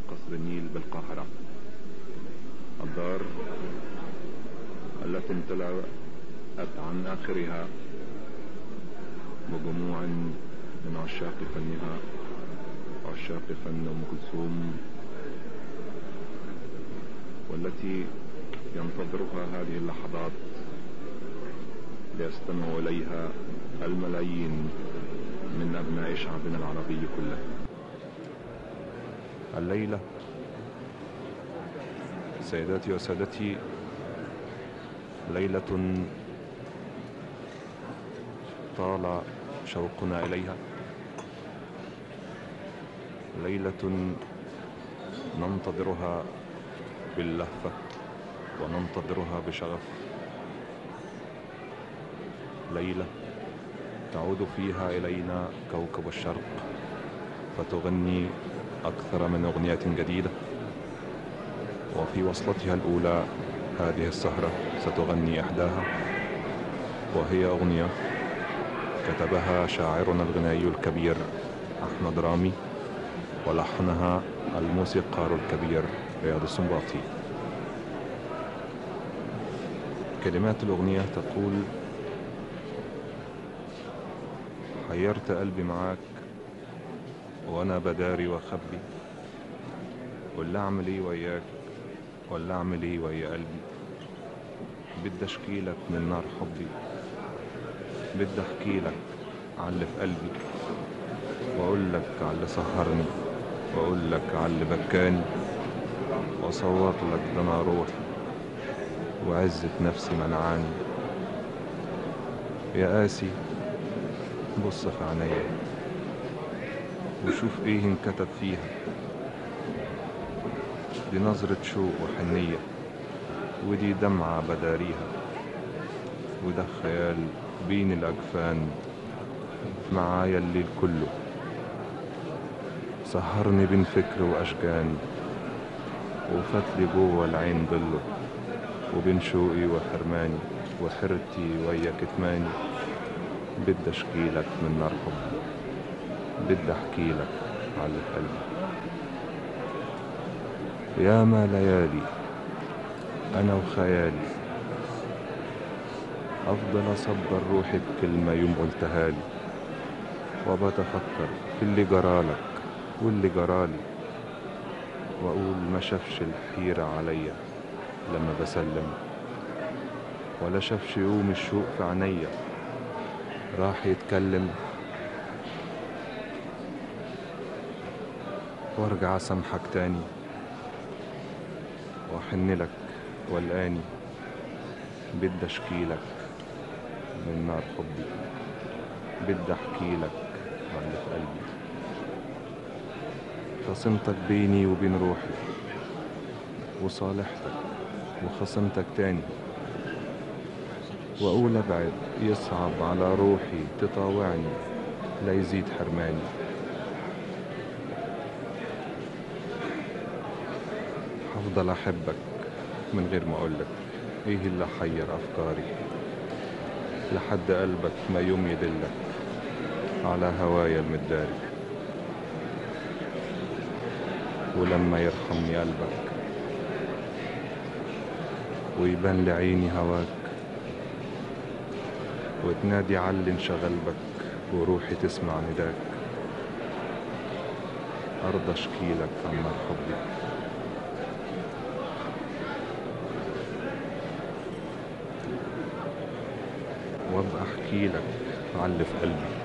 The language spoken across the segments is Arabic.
قصر النيل بالقاهرة، الدار التي امتلأت عن آخرها بجموع من عشاق فنها وعشاق فن أم كلثوم، والتي ينتظرها هذه اللحظات ليستمع إليها الملايين من أبناء شعبنا العربي كله. الليلة سيداتي وسادتي ليلة طال شوقنا إليها، ليلة ننتظرها باللهفة وننتظرها بشغف، ليلة تعود فيها إلينا كوكب الشرق فتغني أكثر من أغنية جديدة، وفي وصلتها الأولى هذه السهرة ستغني إحداها، وهي أغنية كتبها شاعرنا الغنائي الكبير أحمد رامي، ولحنها الموسيقار الكبير رياض السنباطي. كلمات الأغنية تقول: حيرت قلبي معاك وأنا بداري وأخبي، ولا أعمل إيه وياك ولا أعمل إيه ويا قلبي، بدي أشكيلك من نار حبي، بدي أحكيلك عاللي في قلبي، وأقولك عاللي سهرني، وأقولك عاللي بكاني، وأصور لك ده أنا روحي وعزة نفسي منعاني. يا قاسي بص في عينيا وشوف ايه انكتب فيها، دي نظرة شوق وحنية، ودي دمعة بداريها، وده خيال بين الأجفان معايا الليل كله، سهرني بين فكر وأشجان، وفتلي جوه العين ضله، وبين شوقي وحرماني وحرتي ويا كتماني، بدي أشكيلك من نار حبي، بدي أحكيلك على قلبي. ياما ليالي أنا وخيالي أفضل أصبر روحي بكلمة يوم قلتها لي، وبتفكر في اللي جرالك واللي جرالي، وأقول ما شافش الحيرة عليا لما بسلم، ولا شافش يوم الشوق في عينيا راح يتكلم، وارجع اسامحك تاني واحنلك والآني، بدي اشكيلك من نار حبي، بدي احكيلك عن اللي في قلبي. خصمتك بيني وبين روحي وصالحتك وخصمتك تاني، واقول ابعد يصعب على روحي تطاوعني لا يزيد حرماني. هفضل احبك من غير ما اقولك ايه اللي حير افكاري، لحد قلبك ما يوم يدلك على هوايا المداري، ولما يرحمني قلبك ويبان لعيني هواك، وتنادي علي انشغل بك وروحي تسمع نداك، ارضى اشكيلك عن نار حبي، وابقى احكيلك عاللي في قلبي،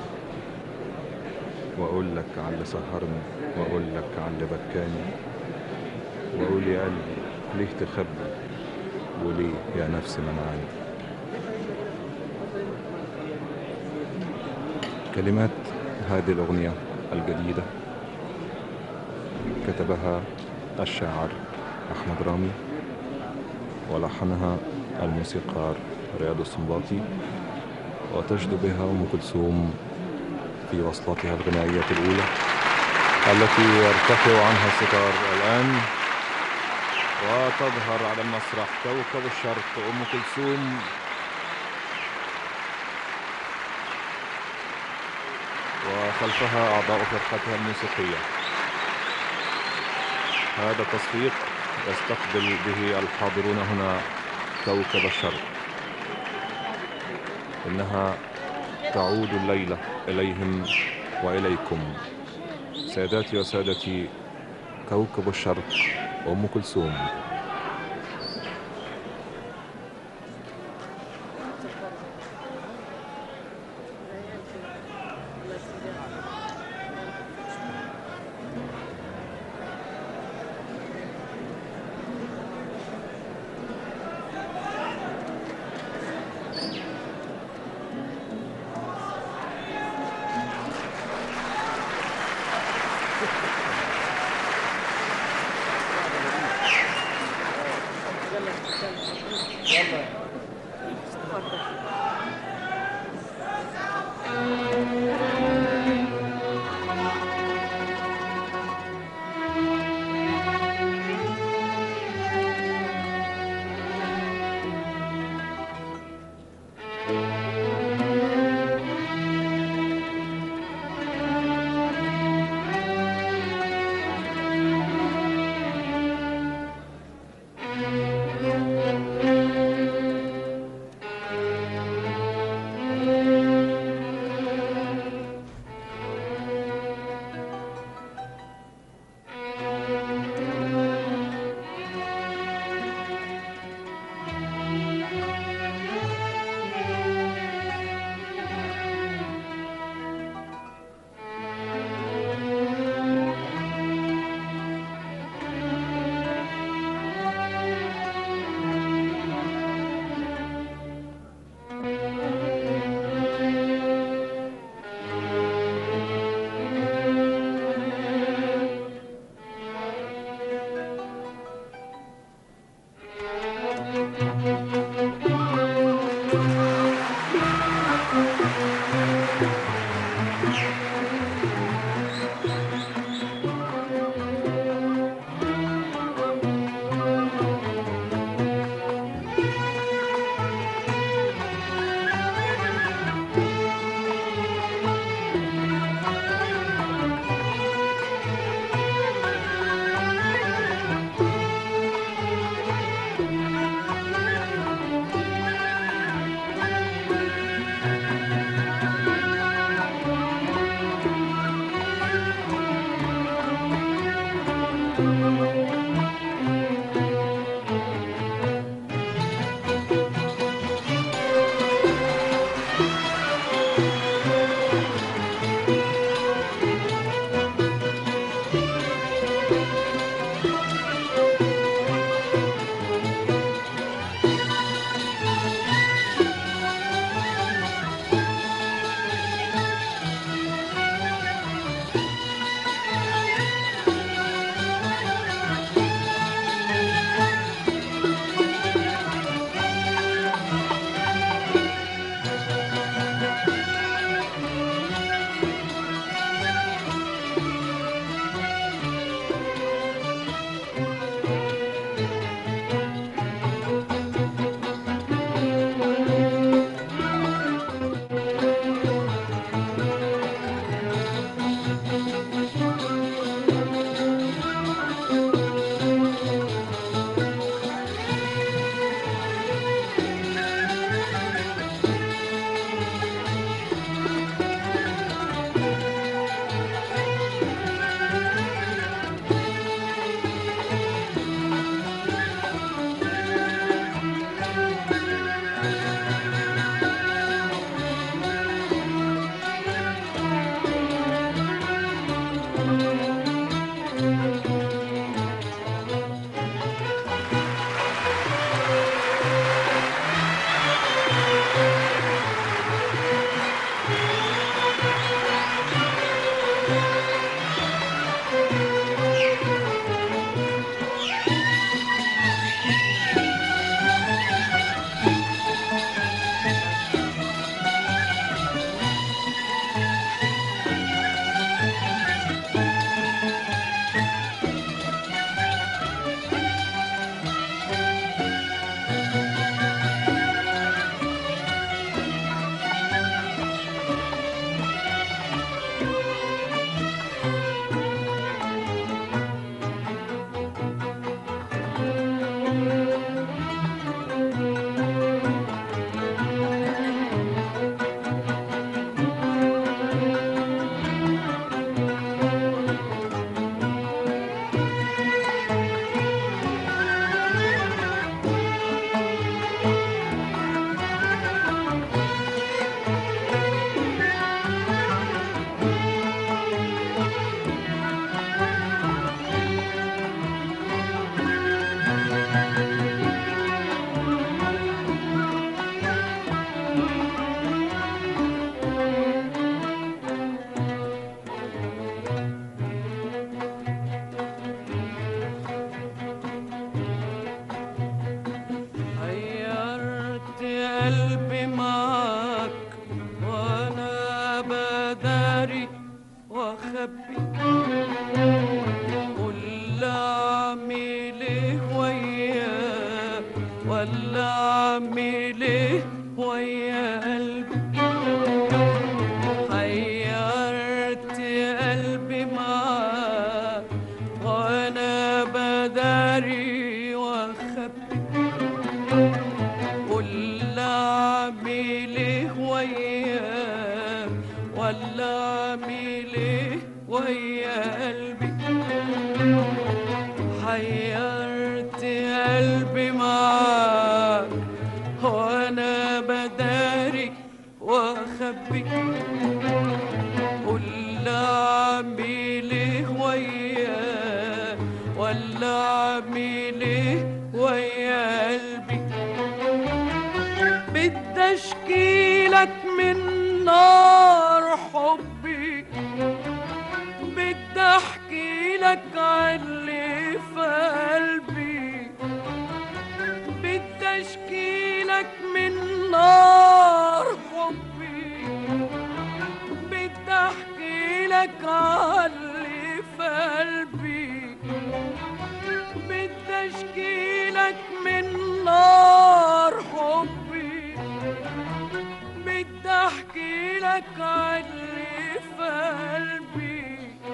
واقولك عاللي سهرني، واقولك عاللي بكاني، واقول يا قلبي ليه تخبي وليه يا نفسي منعاني. كلمات هذه الأغنية الجديدة كتبها الشاعر أحمد رامي، ولحنها الموسيقار رياض السنباطي، وتجد بها أم كلثوم في وصلتها الغنائية الأولى التي يرتفع عنها الستار الآن، وتظهر على المسرح كوكب الشرق أم كلثوم، وخلفها أعضاء فرقتها الموسيقية. هذا تصفيق يستقبل به الحاضرون هنا كوكب الشرق. إنها تعود الليلة إليهم وإليكم. ساداتي وسادتي، كوكب الشرق، أم كلثوم. ايه وياه ولا اعمل ايه ويا قلبي؟ حيرت قلبي معاك وانا بداري واخبي. قول اعمل ايه وياه ولا اعمل ايه ويا قلبي؟ حيرت قلبي معاك وانا بداري واخبي. قول اعمل ايه وياه ولا اعمل ايه ويا قلبي؟ بدي اشكيلك من نار حبي، بدي احكي لك عاللي في قلبي، بدي اشكي لك من نار حبي، بدي احكي لك عاللي في قلبي، بدي اشكي لك من نار حبي، بدي احكي لك عاللي في قلبي،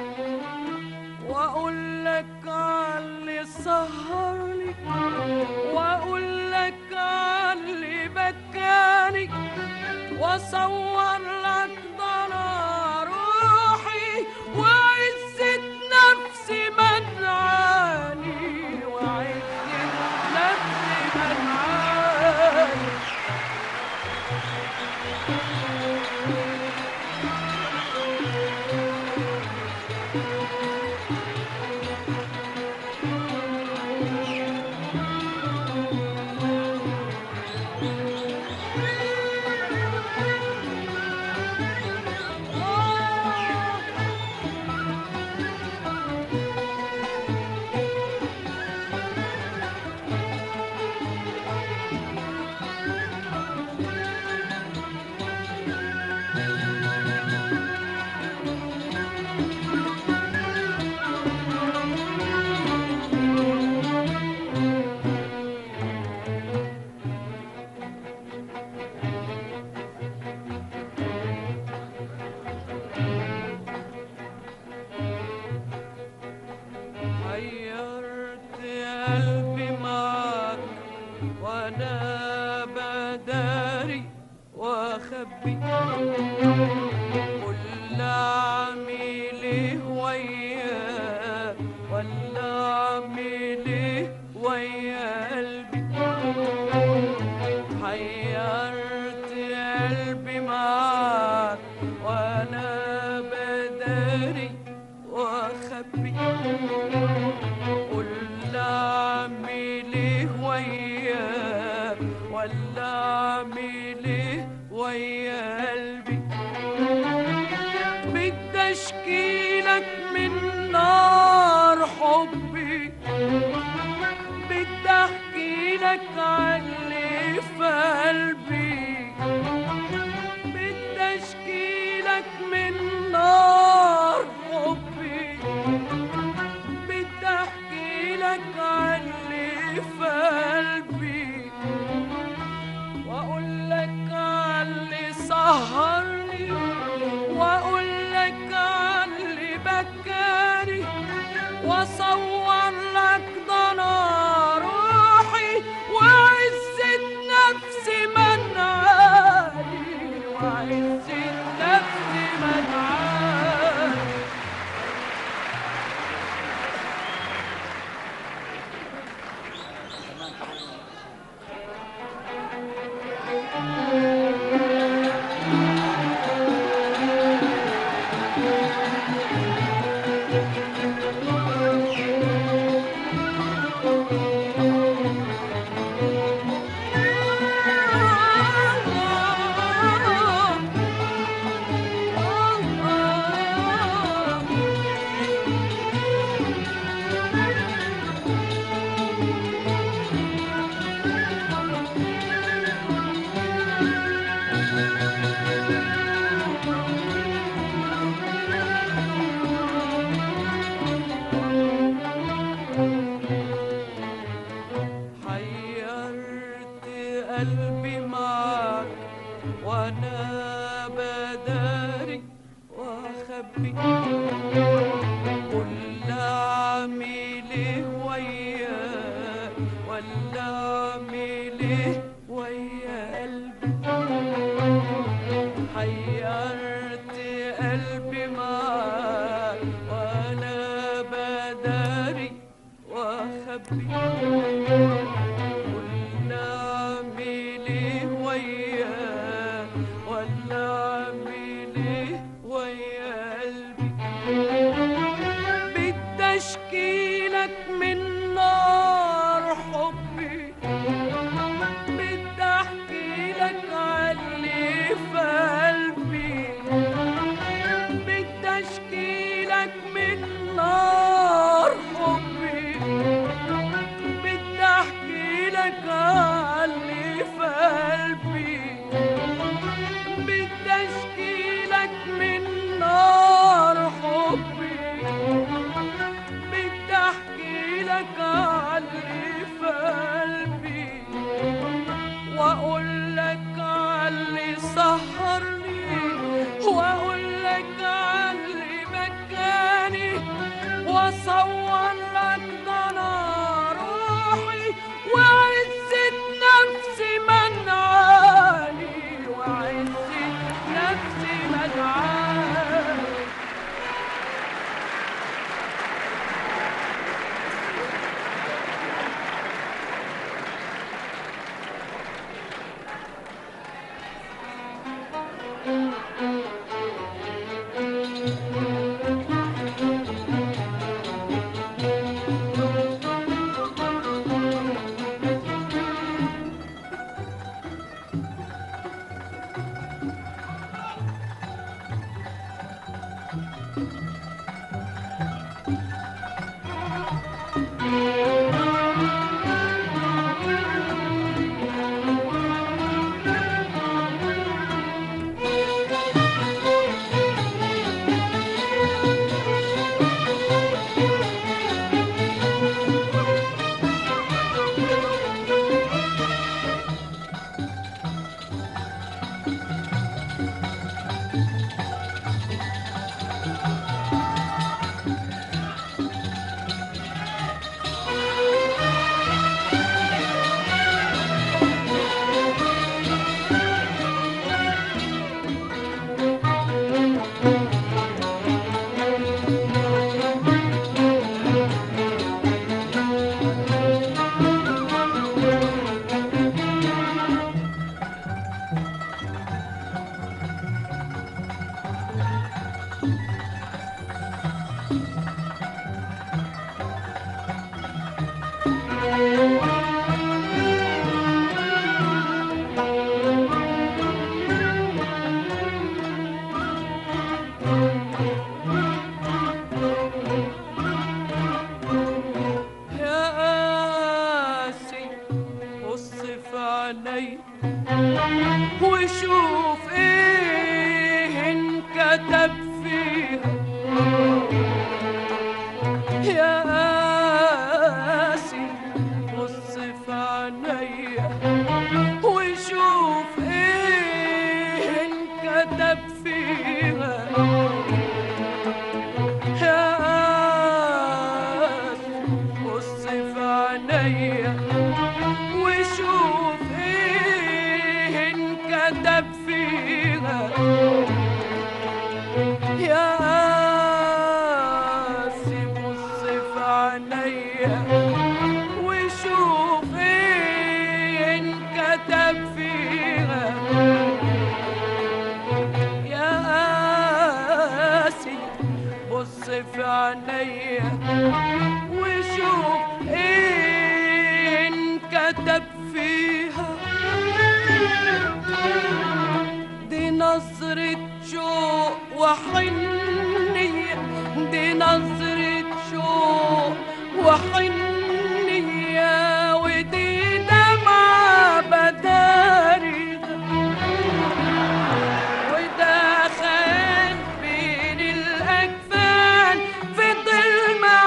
واقول لك عاللي سهرني، واقول لك عاللي بكاني، واصور لك ضنا روحي وعزة نفسي منعاني، وعزة نفسي منعاني. حيرت قلبي معاك وانا بداري واخبي. قول اعمل ايه وياه ولا اعمل ايه ويا قلبي؟ حيرت قلبي معاك وانا بداري واخبي. قول اعمل ايه وياه ولا اعمل ايه ويا قلبي؟ بدي اشكي لك من نار حبي، بدي احكي لك عاللي في قلبي، بدي اشكي لك من نار حبي، بدي احكي لك عاللي في قلبي، واقول لك عاللي قلبي معاك وانا بداري واخبي قول اعمل ايه وياك ولا اعمل ايه ويا قلبي حيرت قلبي معاك وانا بداري واخبي قول اعمل ايه وياك ولا اعمل ايه ويا قلبي بدي اشكيلك من نار حبي بدي احكيلك عاللي في قلبي بدي اشكيلك من نار حبي بدي احكيلك عاللي في قلبي بدي اشكيلك من نار حبي بدي احكيلك عاللي في قلبي واقول لك عاللي سهرني واقول لك عاللي بكاني واصور لك ضنا روحي وعزة نفسي منعاني وعزة نفسي منعاني يا قاسي بص في عيني وشوف ايه انكتب فيها يا قاسي بص في عيني وشوف ايه انكتب فيها يا قاسي بص في عيني وشوف ايه انكتب فيها يا قاسي بص في عيني وشوف ايه انكتب فيها يا قاسي بص في عيني وشوف ايه انكتب فيها دي نظرة شوق وحنية دي نظرة شوق وحنية ودي دمعة بداري وده خان بين الأجفان فضل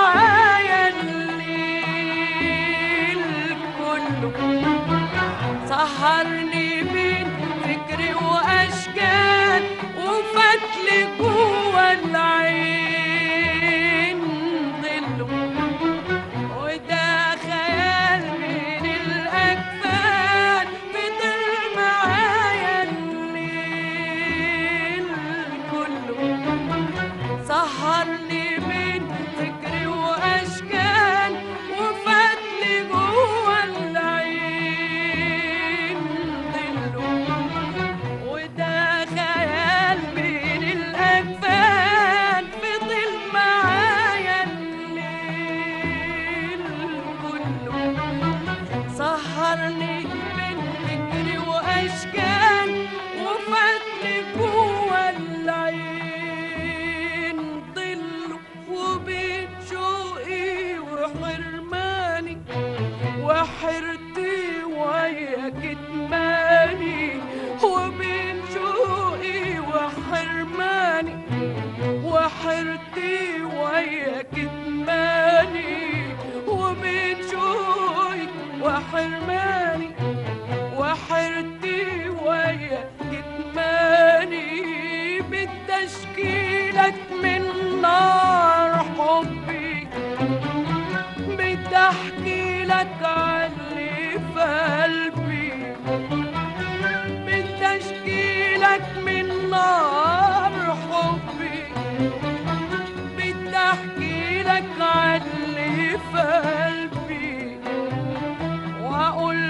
معايا الليل كله سهرني بين فكري واشكال وفتلي جوا العين ضله وده خيال بين الاجفان فضل معايا الليل كله سهرني بين فكري واشكال وفتلي جوا العين ضله وده خيال بين الاجفان فضل معايا الليل كله سهرني بين فكري واشكال وفتلي جوا العين ضله وبين شوقي وحرماني وحرتي ويا كتماني وبين شوقي وحرماني وحرتي ويا كتماني وبين شوقي وحرماني وحرتي ويا كتماني بتشكيلك من نار حبي بتحكي لك عاللي في قلبي بتشكيلك من نار حبي بتحكي لك عاللي في قلبي واقول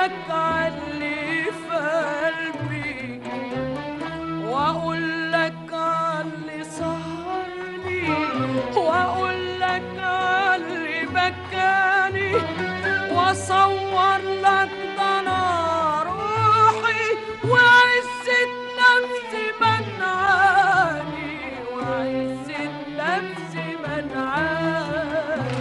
لك عاللي في قلبي، واقول لك عاللي سهرني، واقول لك عاللي بكاني، واصور لك ضنا روحي وعزة نفسي منعاني، وعزة نفسي منعاني.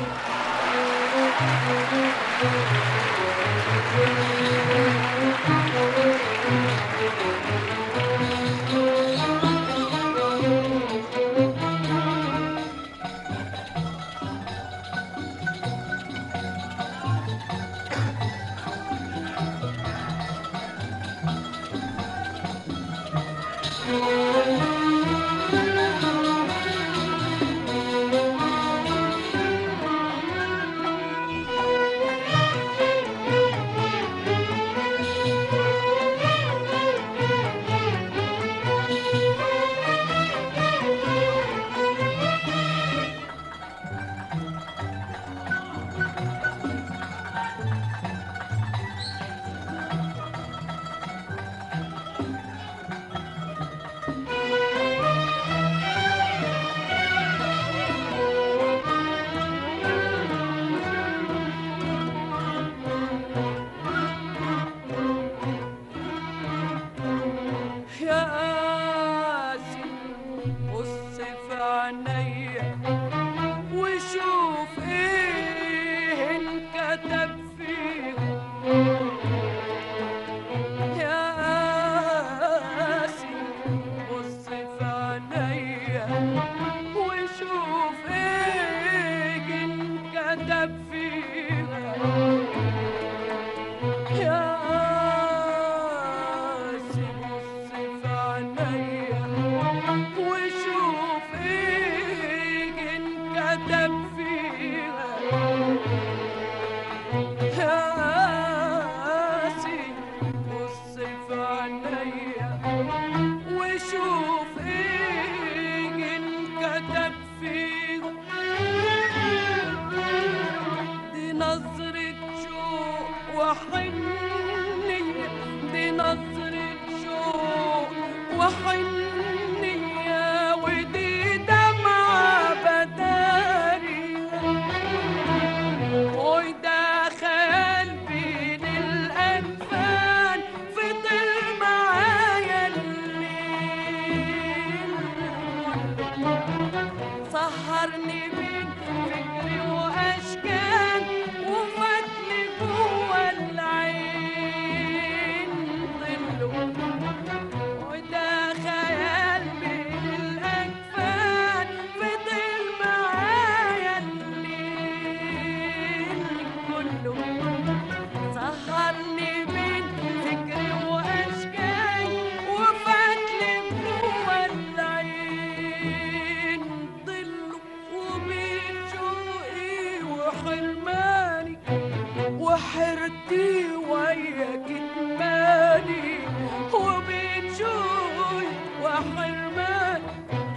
يا قاسي بص في عينيا وشوف ايه انكتب فيها. يا قاسي بص في عينيا وشوف ايه انكتب فيها. يا قاسي بص في عينيا وشوف ايه انكتب فيها. يا قاسي بص في عينيا وشوف ايه انكتب فيها. دي نظرة شوق وحنية، دي نظرة شوق وحنية، ودي دمعة بدارية، وده خيال بين الأكفان فضل معايا الليل. سهرني بين فكري وأشكال وفاتني جوا العين ظله، وده خيال بين الأكفان فضل معايا الليل كله. سهرني بين فكري وأشكال وفاتني جوا العين ظله، وبين شوقي وحرماني وحرتي ويا كتماني، وبين شوقي وحرماني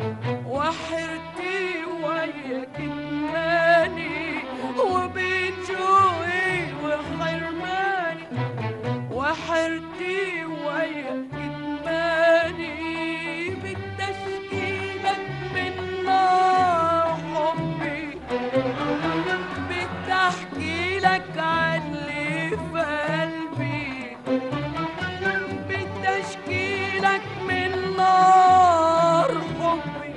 وحرتي ويا كتماني، وبين شوقي وحرماني وحرتي ويا كتماني. بالتشكيلك من نار حبي، بتحكي لك عني في قلبي، بتشكيلك من نار حبي،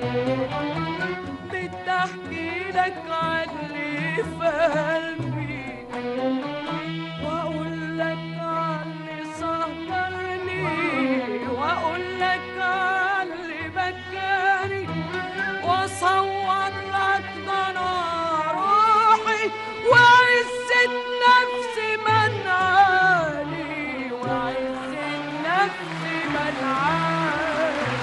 بتحكي لك عني في قلبي، واقول لك عني سهرني، واقول لك عني بكاني، واصور لك ضنا روحي وعزة نفسي منعاني، وعزة نفسي منعاني.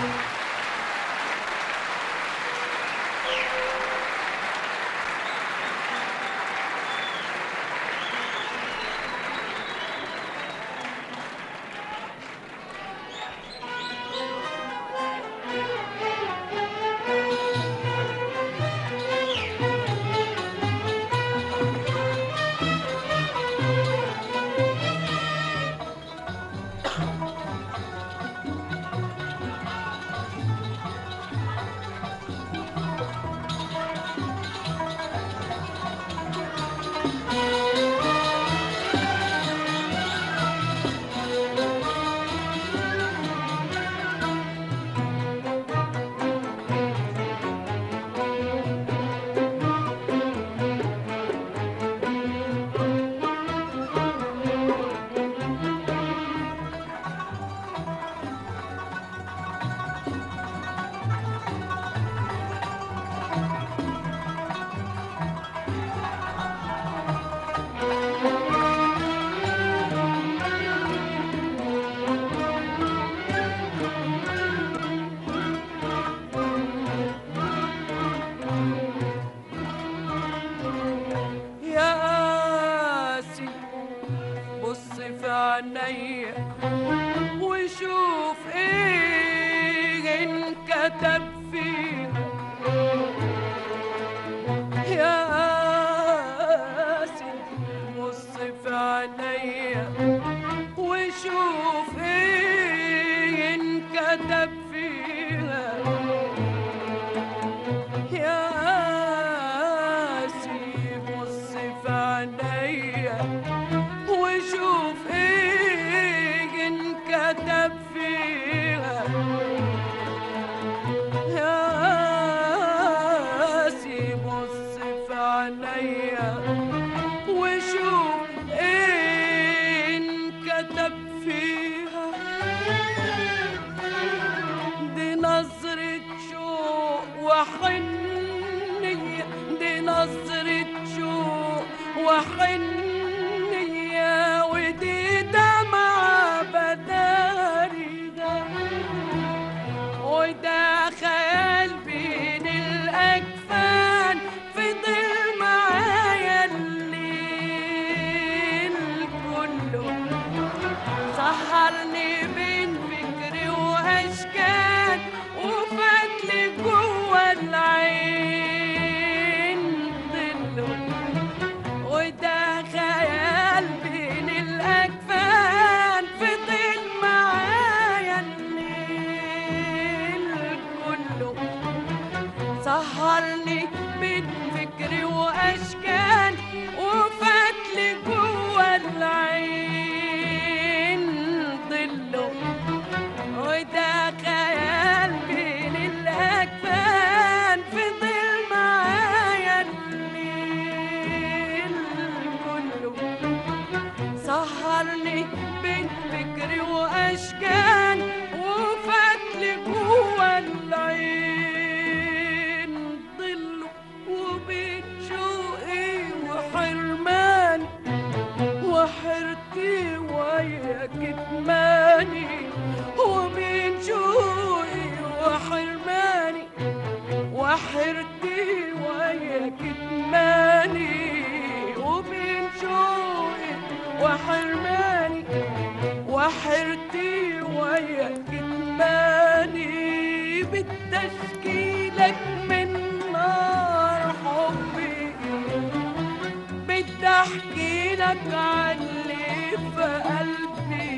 عينيا وشوف ايه انكتب فيها يا قاسي. بص في عينيا وشوف ايه انكتب فيها يا قاسي. بص في عينيا وشوف ايه انكتب فيها يا قاسي. بص في عينيا وشوف ايه انكتب فيها. دي نظرة شوق وحنية، دي نظرة شوق وحنية، ودي دمعة بداريها، وده خيال بين الأكفان فضل معايا الليل كله. سهرني بين فكري وأشكال وفاتلي جوا العين ضله، وده خيال بين الأكفان فضل معايا الليل كله. سهرني بين فكري وأشكال وفاتلي جوا العين ضله، وده خيال بين الأكفان فضل معايا الليل كله. سهرني بين فكري وأشكال وفاتلي جوا العين ضله، وبين شوقي وحرماني وحرتي ويا كتماني، وبين شوقي وحرماني وحرتي ويا كتماني، وبين شوقي وحرماني وحرتي ويا كتماني. بدي اشكيلك من نار حبي، بدي احكيلك عاللي في قلبي،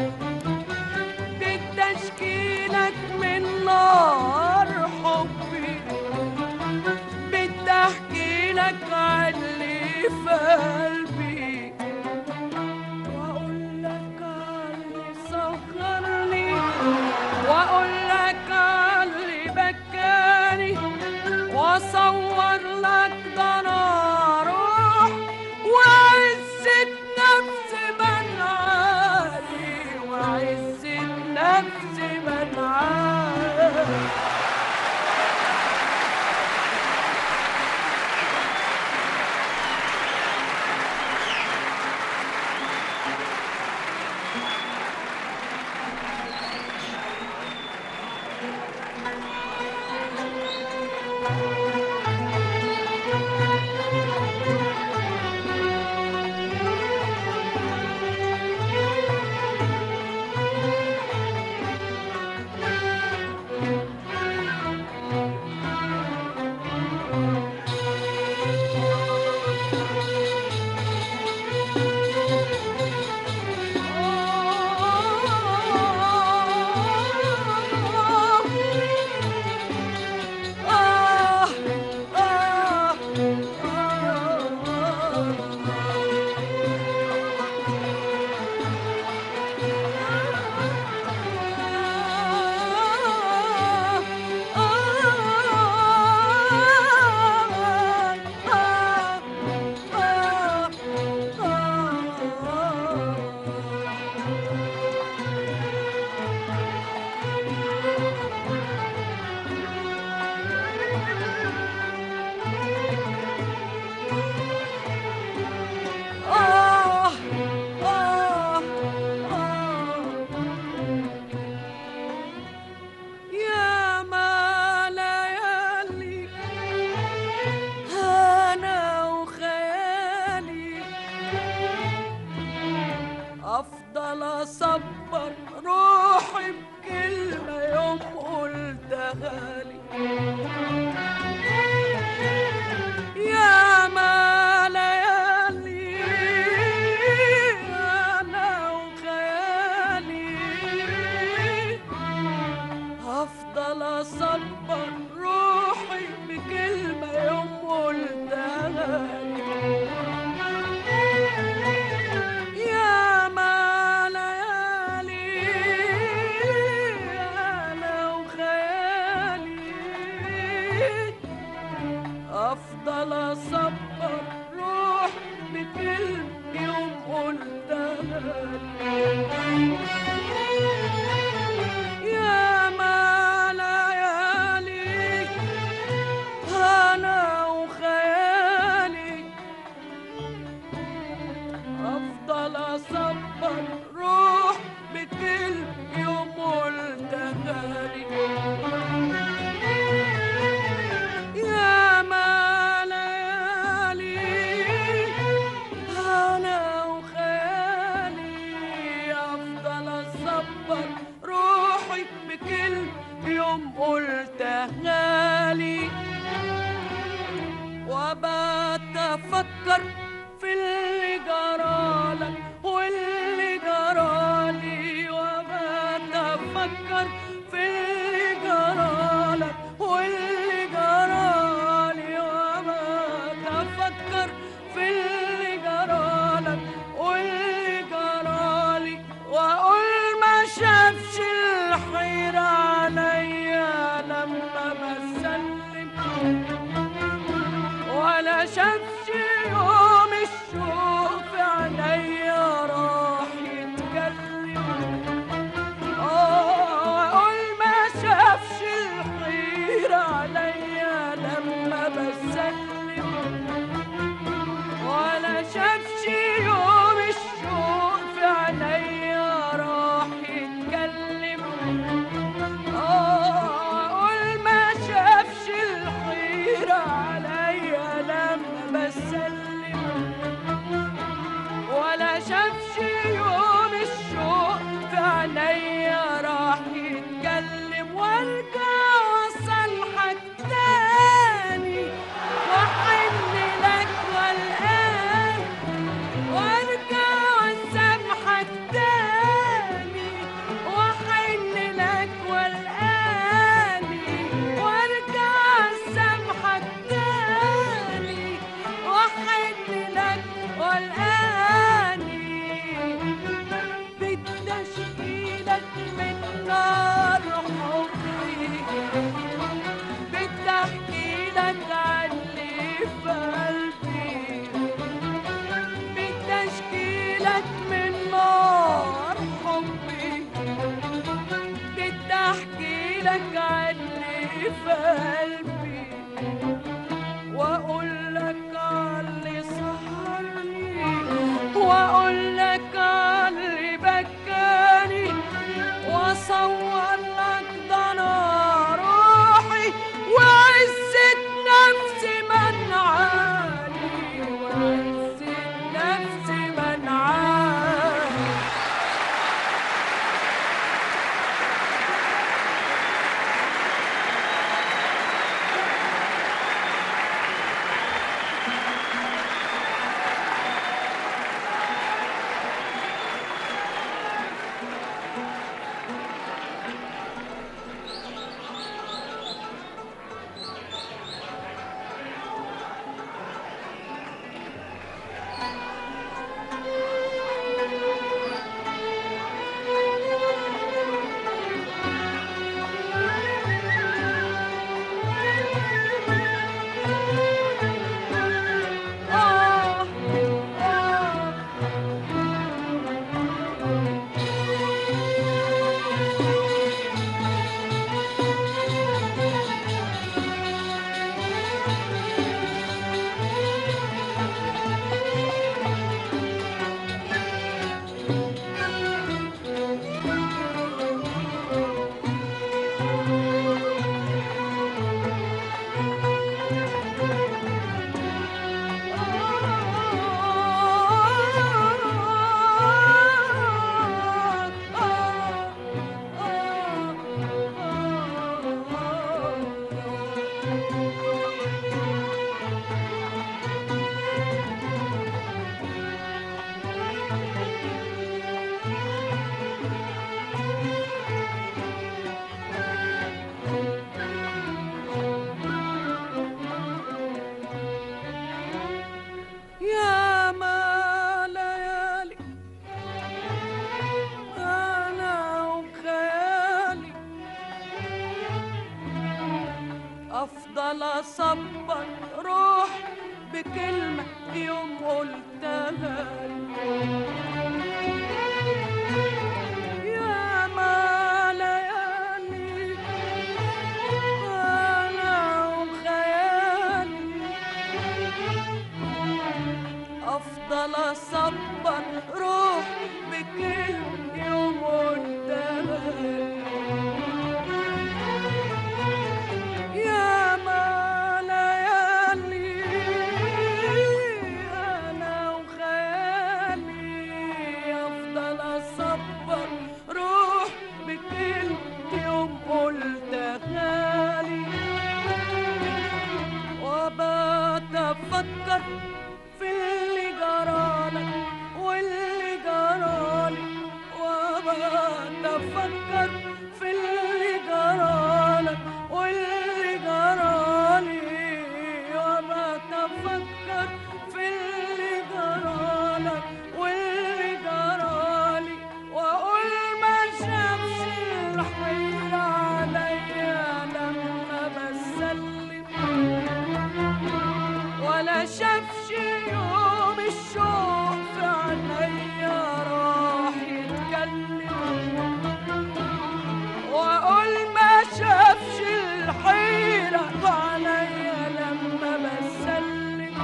بدي اشكيلك من نار حبي، بدي احكيلك عاللي في قلبي، واقولك عاللي سهرني، واقولك عاللي بكاني، واصور لك ده انا روح وعزة نفسي منعاني، وعزة نفسي منعاني. اصبر روح بكلمة يوم قلتها يا ما ليالي هنا وخيالي افضل اصبر روح بكلمة يوم قلتها يا ما ليالي هنا وخيالي افضل اصبر روحي بكلمة يوم قلتها لي وبات افكر في اللي جرالك واللي جرالي وبات افكر في اللي جرالك واللي جرالي وبات افكر في اللي جرالك واللي جرالي واقول ما شافش الحيرة عليا لما بسلم ولا شافش يوم الشوق في عينيا راح يتكلم واقول ما شافش الحيرة عليا لما بسلم ولا شافش يوم الشوق في عينيا راح يتكلم واقول ما شافش الحيرة عليا لما بسلم افضل اصبر روح بكل يوم قدامي. يا ما ليالي انا وخيالي افضل اصبر روح بكل يوم قلت غالي، وبقيت افكر في اللي جرالك واللي جرالي، وبقيت افكر في اللي جرالك واللي جرالي، وبقيت افكر في اللي جرالك واللي جرالي، واقول ما شافش الحيرة عليا لما بسلم، ولا شافش يوم الشوق في عينيا راح يتكلم، واقول ما شافش الحيرة عليا لما بسلم،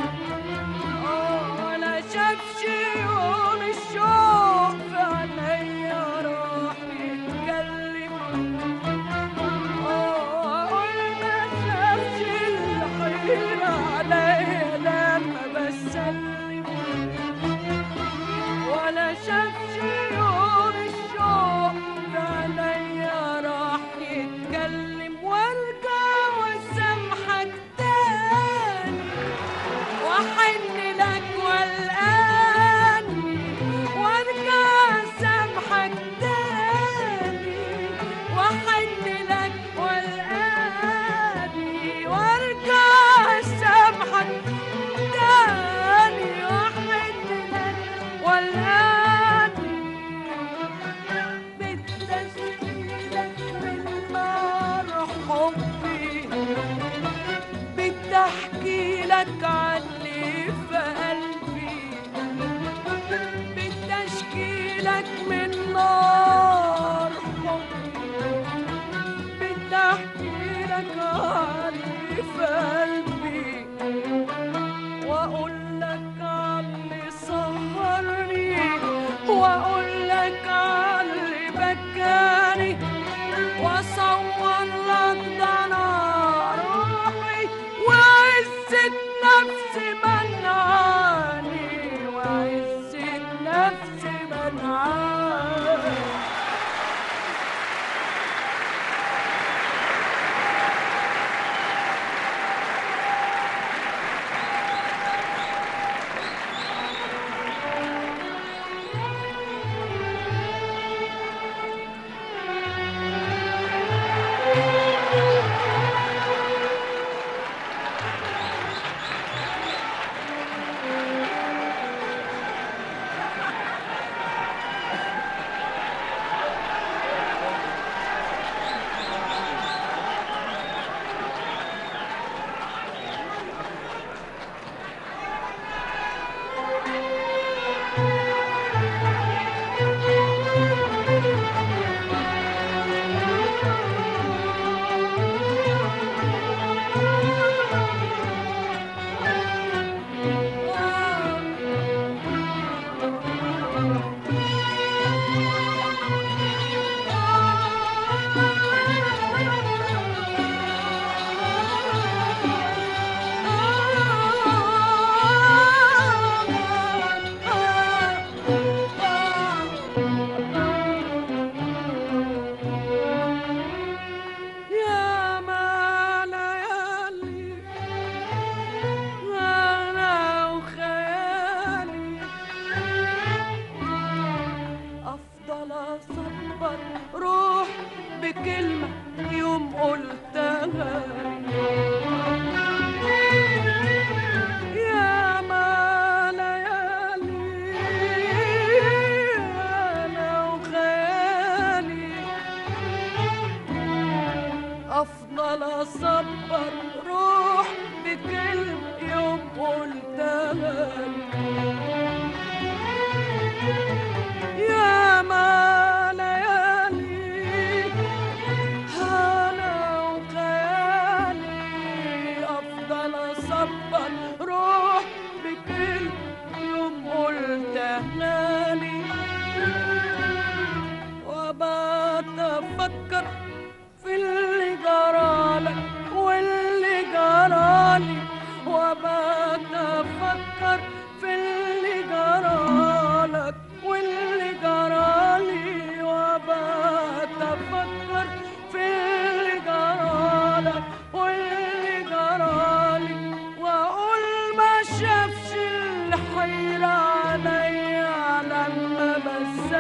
ولا شافش يوم الشوق في عينيا راح يتكلم، واقول ما شافش الحيرة عليا لما بسلم، ولا شافش يوم الشوق في عينيا راح يتكلم، وارجع واسامحك تاني واحن لك والقاني، وارجع اسامحك تاني واحن لك والقاني، وارجع اسامحك تاني واحن لك والقاني، بتشكيلك من نار حبي، بتحكي لك عن اللي في قلبي، بتشكيلك من نار حبي، بتحكي لك عن اللي في قلبي، واقول لك عن اللي سهرني، واقول لك عن اللي بكاني، واصور لك ضنا روحي وعزة نفسي منعاني، وعزة نفسي منعاني.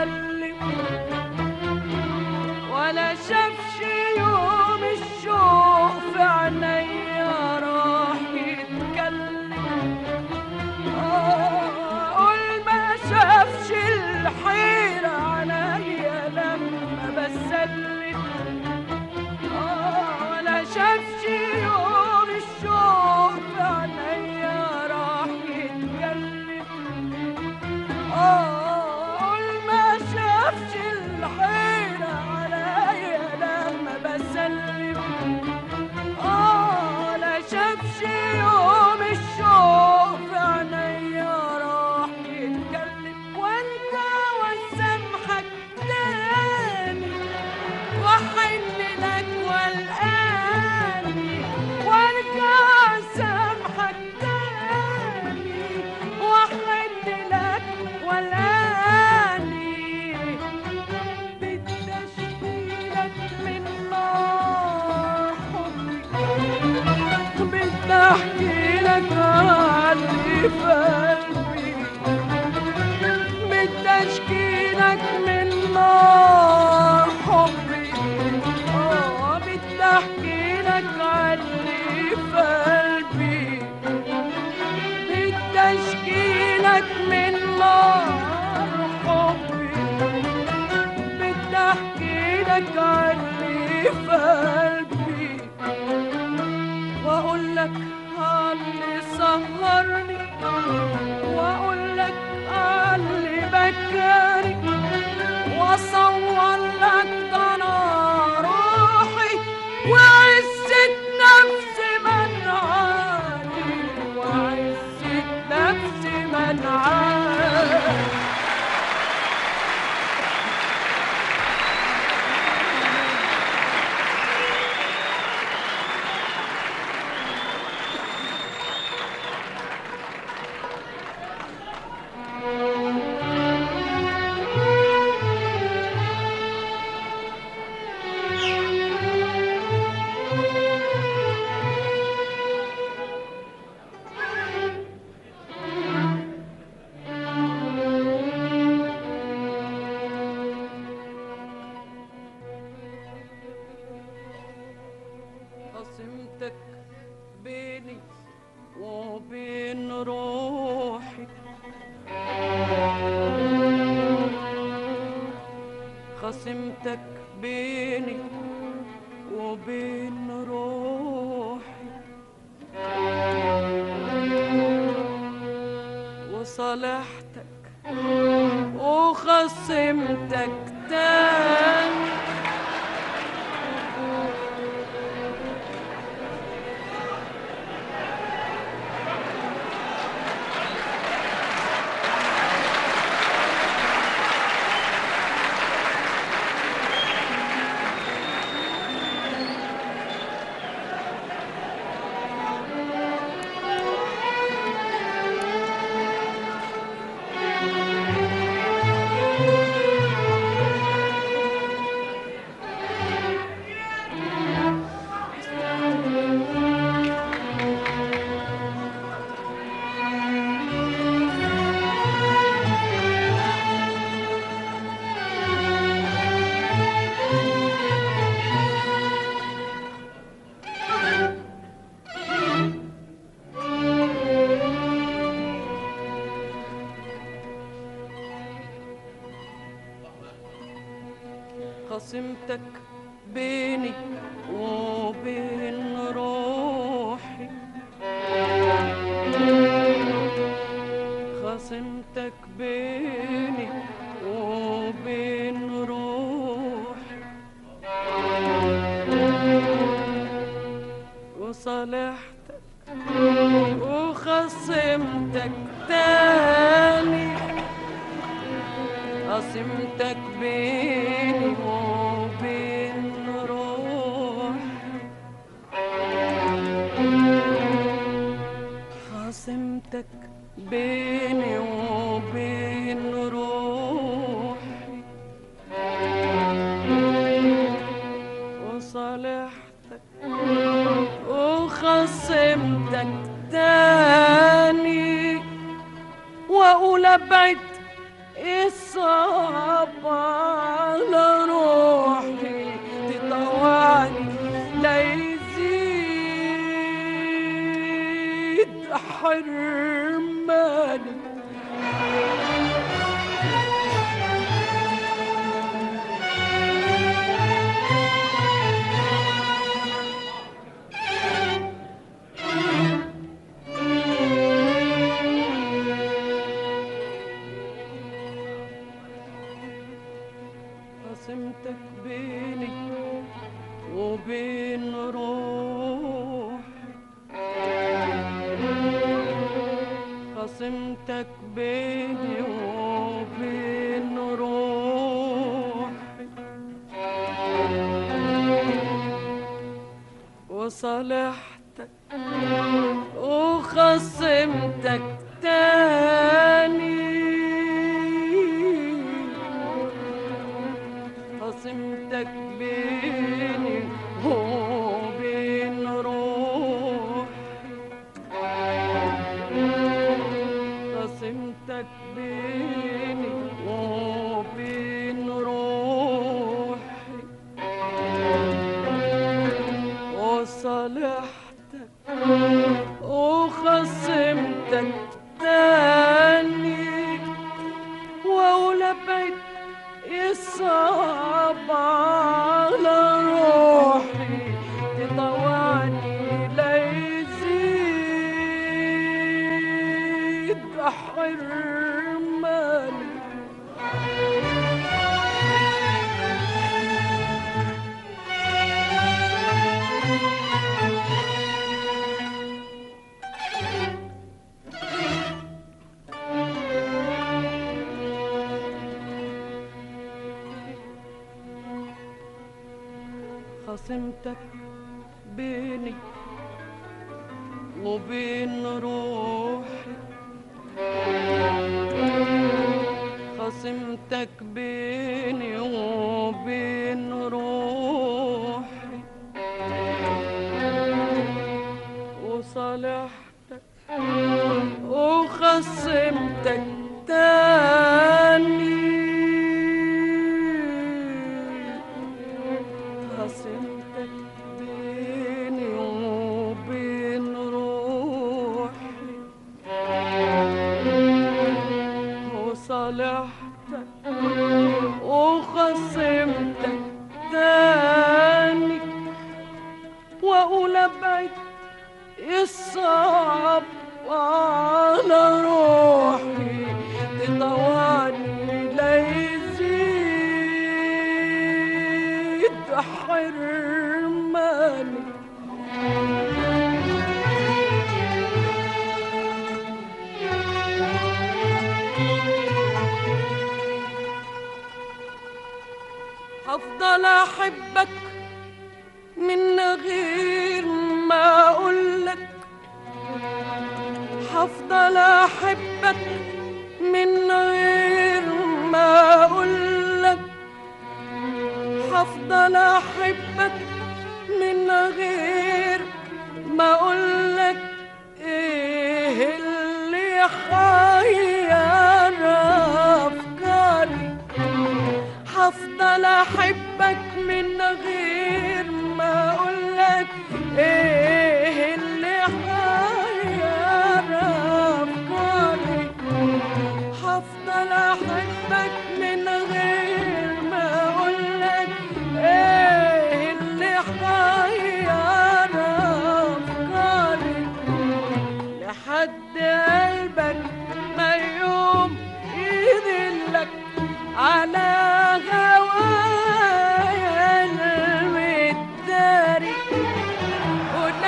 بسلم ولا شافش يوم الشوق في عينيا راح يتكلم. قول ما شافش الحيرة عليا لما بسلم. ولا شافش يوم الشوق في عينيا راح يتكلم. قول ما شافش الحيرة عليا لما بسلم. لا شافش يوم الشوق في عينيا راح يتكلم. وانت وسامحك تاني واحن لك والقاني. وارجع سامحك تاني واحن لك والقاني. بدي اشكيلك من نار حبي. بدي احكي لك عني في قلبي. بدي اشكيلك من نار حبي. بدي احكي لك عني في قلبي. بدي اشكيلك من نار حبي. بدي احكي لك عني في قلبي. واقول لك اللي سهرني. واقول لك اللي بكاني. واصور لك ضنا روحي وعزة نفسي منعاني. وعزة نفسي منعاني. خصمتك بيني وبين روحي. خصمتك بيني وبين روحي. وصالحتك وخصمتك تاني. خصمتك بيني وبين روحي. خصمتك بيني وبين روحي. وصالحتك وخصمتك تاني. خصمتك بيني وبين روحي. خصمتك بيني وبين روحي. وصالحتك وخصمتك تاني. واقول ابعد يصعب على روحي تطوعني لا يزيد حرماني. قسمتك بيني وبين روحي، قسمتك بيني وبين روحي، وصالحتك وخصمتك تاني، قسمتك بيني وبين روحي، قسمتك بيني وبين روحي، وصالحتك وخصمتك تاني، واولى بعيد يصعب على روحي تطوعني لا يزيد حرماني. قسمتك بيني وبين روحي، قسمتك بيني وبين روحي، وصالحتك وخصمتك تاني، قسمتك بيني وبين روحي، وصالحتك وخصمتك تاني، واقول ابعد يصعب على روحي تطوعني لا يزيد حرماني. هفضل احبك من غير ما اقولك، هفضل احبك من غير ما اقولك، هفضل احبك من غير ما اقولك، ايه اللي حير افكاري، هفضل احبك من غير ما اقولك، ايه اللي حير افكاري، هفضل احبك من غير ما اقولك، ايه اللي حير افكاري، لحد قلبك ما يوم يدلك على هوايا المداري،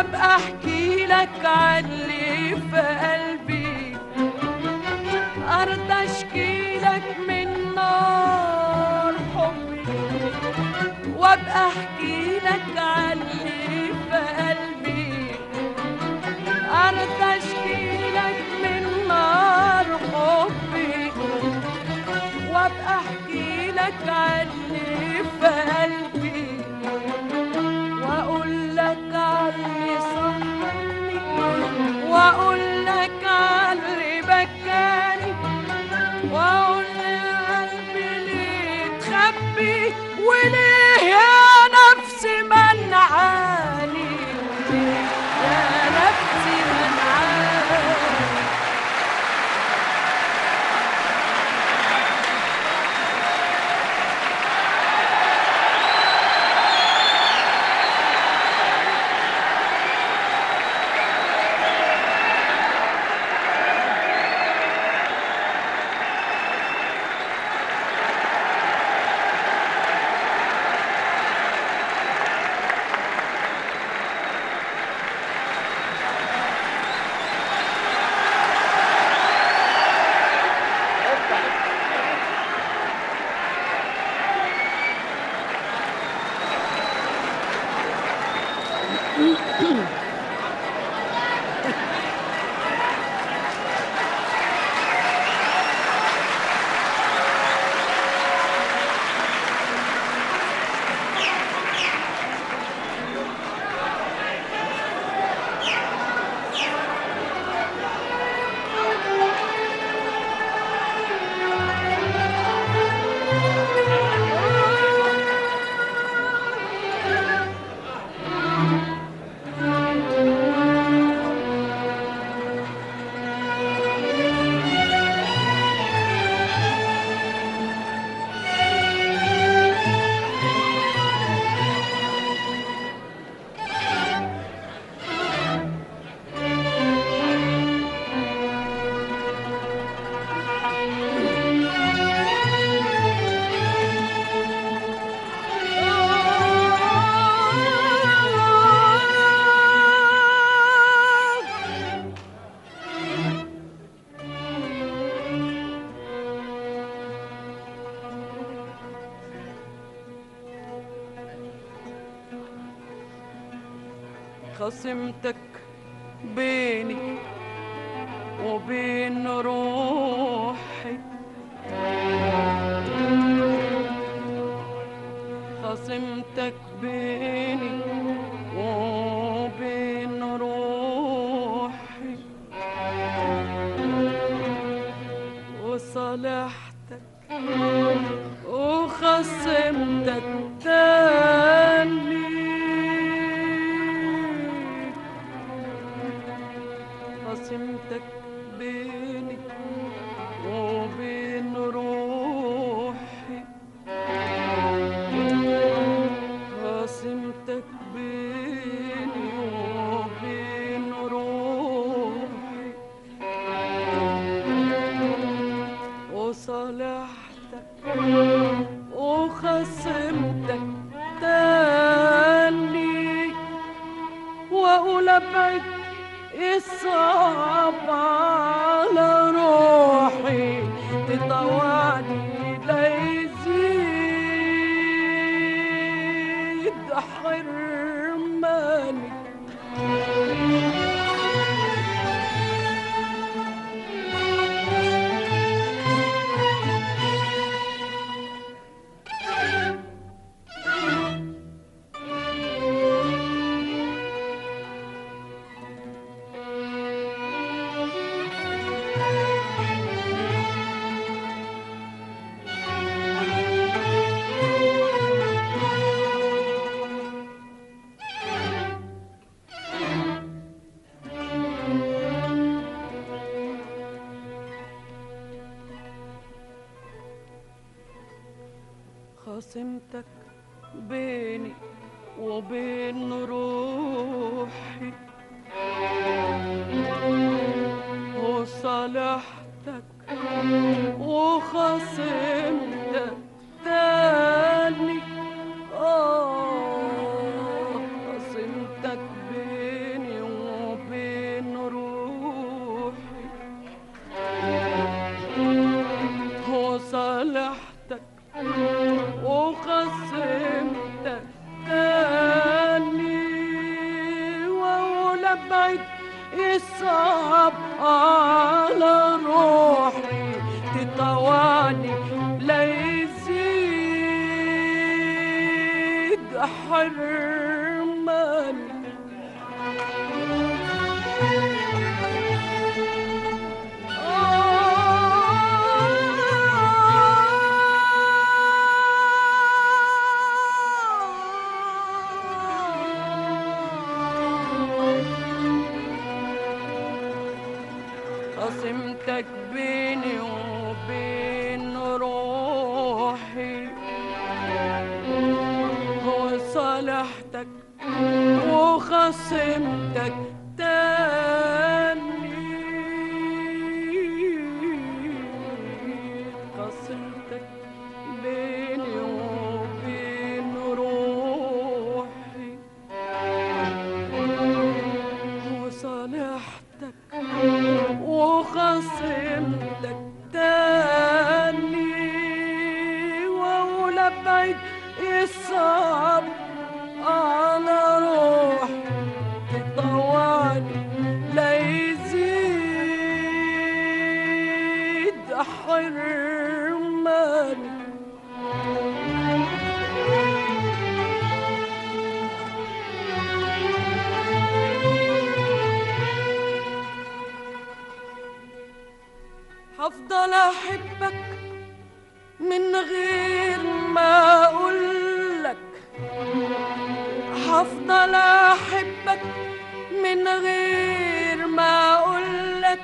وابقى احكي لك عاللي في قلبي، ارضى اشكي لك من نار حبي، وابقى احكي لك عاللي في قلبي، ارضى اشكي لك من نار حبي، وابقى احكي لك عاللي في قلبي، واقول لك عاللي صحني، واقول لك عاللي بكاني، واقول لقلبي ليه تخبي، وليه يا نفسي منعاني، يا نفسي منعاني. خصمتك بيني وبين روحي، خصمتك بيني وبين روحي، وصالحتك وخصمتك تاني، خصمتك بيني وبين روحي، خصمتك بيني وبين روحي، وصالحتك وخصمتك تاني، واقول ابعد الصعب على روحي، تطوعني ليزيد حرماني. خصمتك بيني وبين روحي، وصالحتك وخصمتك تاني، خصمتك بيني يصعب على روحي تطوعني لا يزيد حرماني. قسمتك بيني وبين روحي وصالحتك وخصمتك تاني. قسمتك بيني وبين روحي وصالحتك وخصمتك تاني. وأولى بعيد يصعب على روحي تطوعني لا يزيد حرماني. هفضل احبك من غير ما اقولك، هفضل احبك من غير ما اقولك،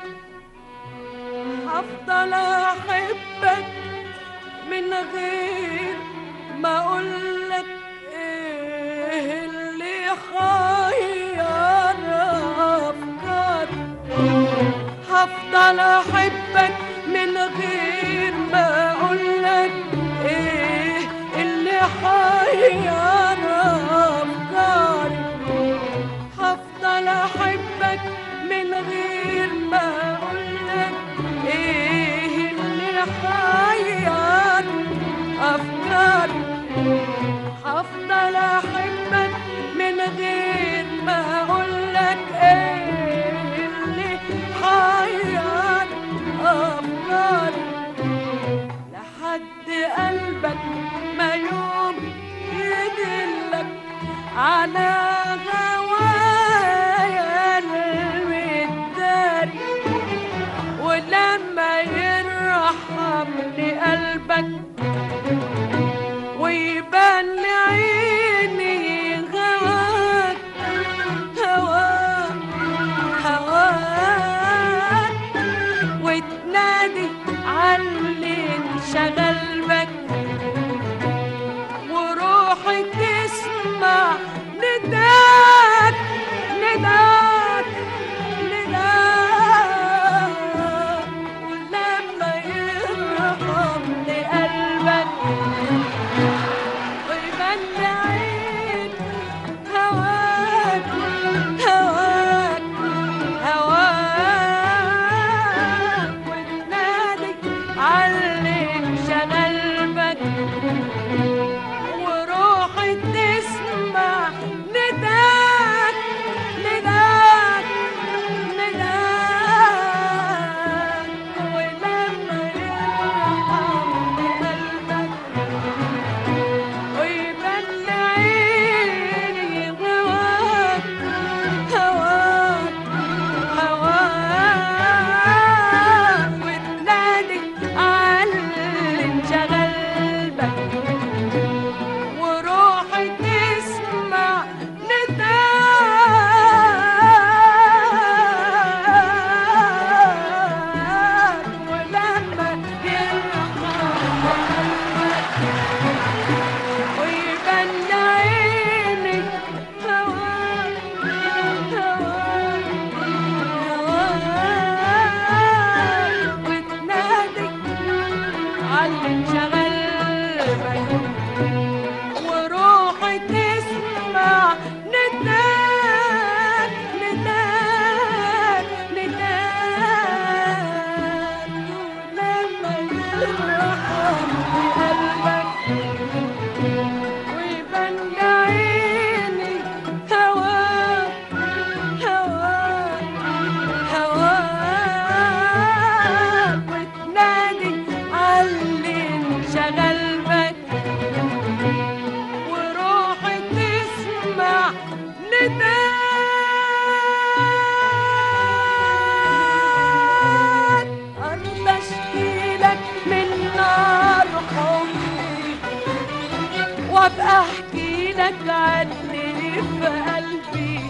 هفضل احبك من غير ما اقولك. ايه اللي حير افكاري؟ هفضل احبك من غير ما اقولك. ايه اللي حير افكاري؟ هفضل احبك من غير ما اقولك. ايه اللي حير افكاري؟ هفضل احبك من غير ما اقولك. ايه اللي حير افكاري؟ لحد قلبك ما يوم يدلك على غوايا المداري. ولما يرحمني قلبك ويبان لعيني غواك هواك هواك، وتنادي عاللي انشغل بك، وروحي تسمع نداك نداك نداك. ولما يرحمني قلبك وابقى احكي لك عني في قلبي،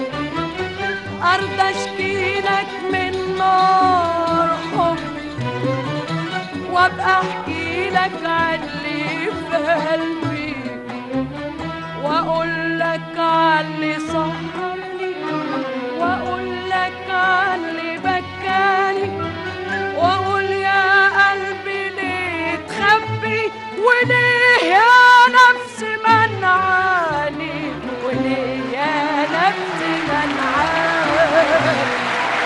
ارضى اشكي لك من نار حبي، وابقى احكي لك عني في قلبي، واقول لك عني صحرني، واقول لك عني بكاني، واقول يا قلبي ليه تخبي، وليه يا نفس منعاني، وليه يا نفس منعاني.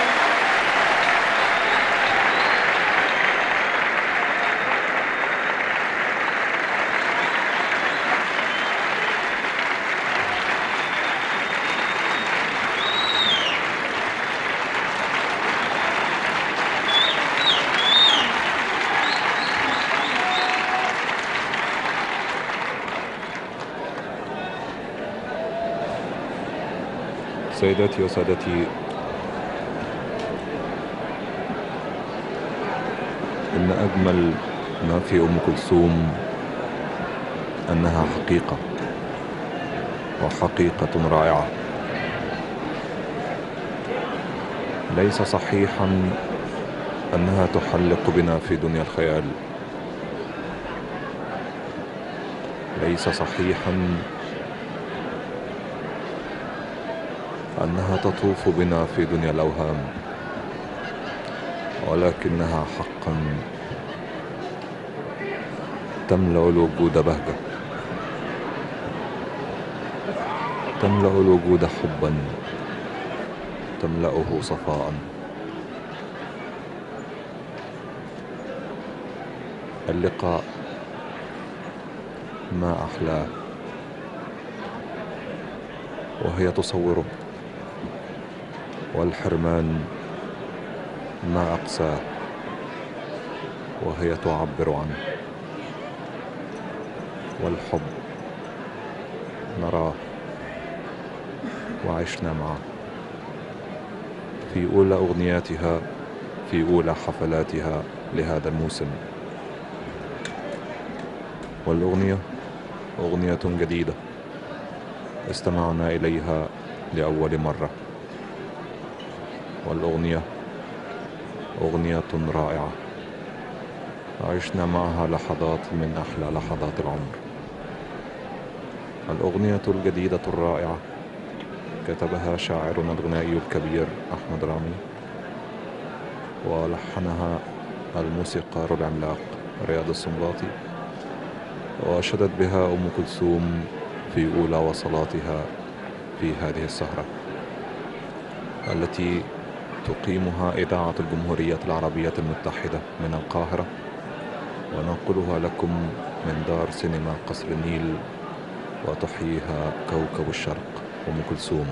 سيداتي وسادتي، إن أجمل ما في أم كلثوم أنها حقيقة، وحقيقة رائعة. ليس صحيحا أنها تحلق بنا في دنيا الخيال، ليس صحيحا أنها تطوف بنا في دنيا الأوهام، ولكنها حقا تملأ الوجود بهجة، تملأ الوجود حبا، تملأه صفاء. اللقاء ما أحلاه، وهي تصوره، والحرمان ما أقساه، وهي تعبر عنه، والحب نراه وعشنا معه في أولى أغنياتها، في أولى حفلاتها لهذا الموسم. والأغنية أغنية جديدة استمعنا إليها لأول مرة، والأغنية أغنية رائعة عشنا معها لحظات من أحلى لحظات العمر. الأغنية الجديدة الرائعة كتبها شاعرنا الغنائي الكبير أحمد رامي، ولحنها الموسيقار العملاق رياض السنباطي، وأشدت بها أم كلثوم في أولى وصلاتها في هذه السهرة التي تقيمها إذاعة الجمهورية العربية المتحدة من القاهرة، وننقلها لكم من دار سينما قصر النيل، وتحييها كوكب الشرق أم كلثوم.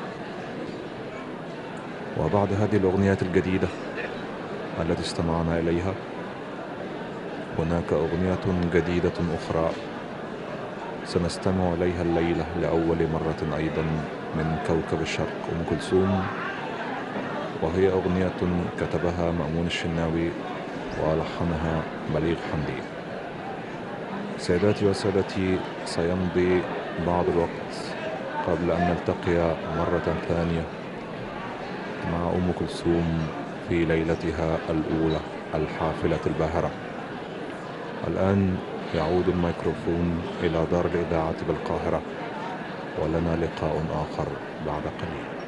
وبعد هذه الأغنية الجديدة التي استمعنا إليها، هناك أغنية جديدة أخرى سنستمع إليها الليلة لأول مرة أيضا من كوكب الشرق أم كلثوم، وهي أغنية كتبها مأمون الشناوي ولحنها بليغ حمدي. سيداتي وسادتي، سيمضي بعض الوقت قبل أن نلتقي مرة ثانية مع أم كلثوم في ليلتها الأولى الحافلة الباهرة. الآن يعود الميكروفون إلى دار الإذاعة بالقاهرة، ولنا لقاء آخر بعد قليل.